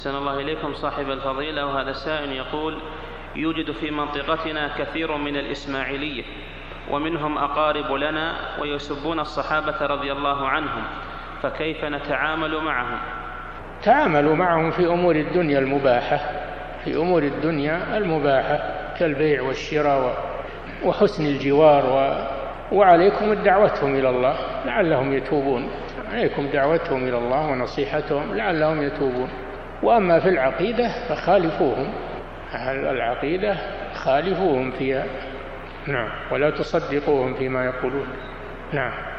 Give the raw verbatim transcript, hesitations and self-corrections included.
أحسن الله إليكم صاحب الفضيلة، وهذا السائل يقول: يوجد في منطقتنا كثير من الإسماعيلية ومنهم أقارب لنا ويسبون الصحابة رضي الله عنهم، فكيف نتعامل معهم؟ تعاملوا معهم في أمور الدنيا المباحة في أمور الدنيا المباحة كالبيع والشراء وحسن الجوار و... وعليكم دعوتهم إلى الله لعلهم يتوبون عليكم دعوتهم إلى الله ونصيحتهم لعلهم يتوبون. وأما في العقيدة فخالفوهم العقيدة خالفوهم فيها، نعم، ولا تصدقوهم فيما يقولون، نعم.